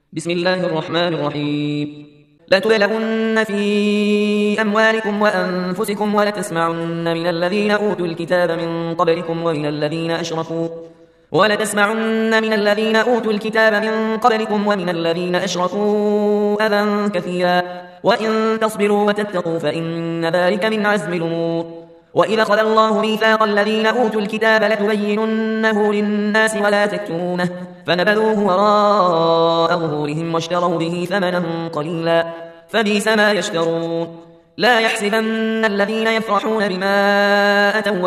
بسم الله الرحمن الرحيم. لتبلغن في أموالكم وأنفسكم ولتسمعن من الذين أوتوا الكتاب من قبلكم ومن الذين أشركوا أذى كثيرا، وإن تصبروا وتتقوا فإن ذلك من عزم الأمور. وإذا أخذ الله ميثاق الذين أوتوا الكتاب لتبيننه للناس ولا تكتمونه فنبذوه وراء ظهورهم واشتروا به ثمنا قليلا فبئس ما يشترون. لا يحسبن الذين يفرحون بما أتوا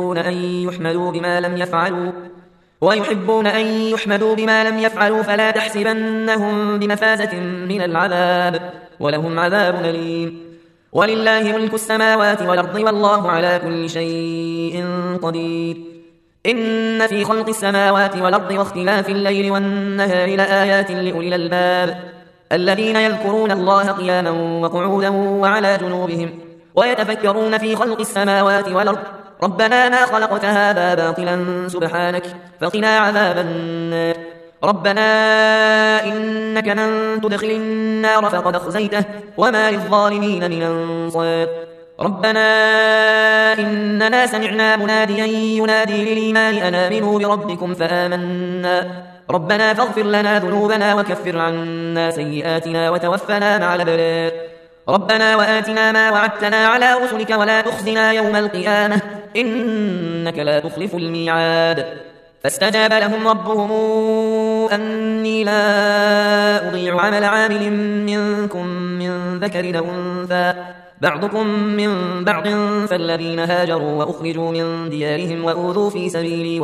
ويحبون أن يحمدوا بما لم يفعلوا فلا تحسبنهم بمفازة من العذاب ولهم عذاب أليم. ولله ملك السماوات والأرض والله على كل شيء قدير. إن في خلق السماوات والأرض واختلاف الليل والنهار لآيات لأولي الألباب الذين يذكرون الله قياما وقعودا وعلى جنوبهم ويتفكرون في خلق السماوات والأرض ربنا ما خلقت هذا باطلا سبحانك فقنا عذاب النار. ربنا إنك من تدخل النار فقد أخزيته وما للظالمين من أنصار. ربنا إننا سمعنا مناديا ينادي للإيمان أن آمنوا بربكم فآمنا ربنا فاغفر لنا ذنوبنا وكفر عنا سيئاتنا وتوفنا مع الأبرار. ربنا وآتنا ما وعدتنا على رسلك ولا تخزنا يوم القيامة إنك لا تخلف الميعاد. فاستجاب لهم ربهم أني لا أضيع عمل عامل منكم من ذكر أو أنثى بعضكم من بعض فالذين هاجروا وأخرجوا من ديارهم وأوذوا في سبيلي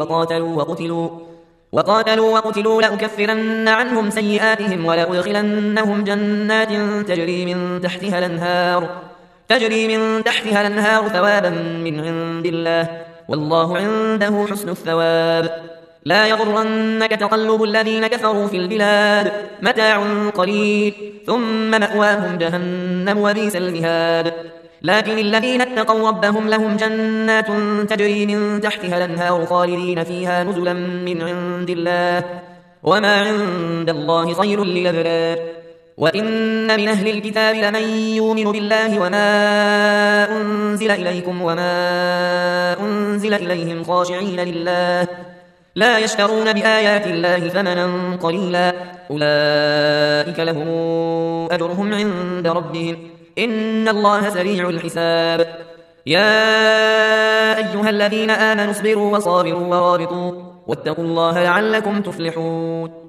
وقاتلوا وقتلوا لأكفرن عنهم سيئاتهم ولأدخلنهم جنات تجري من تحتها الأنهار ثوابا من عند الله والله عنده حسن الثواب. لا يغرنك تقلب الذين كفروا في البلاد متاع قليل ثم مأواهم جهنم وبئس المهاد. لكن الذين اتقوا ربهم لهم جنات تجري من تحتها الأنهار خالدين فيها نزلا من عند الله وما عند الله خير للأبرار. وإن من أهل الكتاب لمن يؤمن بالله وما أنزل إليكم وما أنزل إليهم خاشعين لله لا يشترون بآيات الله ثمنا قليلا أولئك لهم أجرهم عند ربهم إن الله سريع الحساب. يا أيها الذين آمنوا اصبروا وصابروا ورابطوا واتقوا الله لعلكم تفلحون.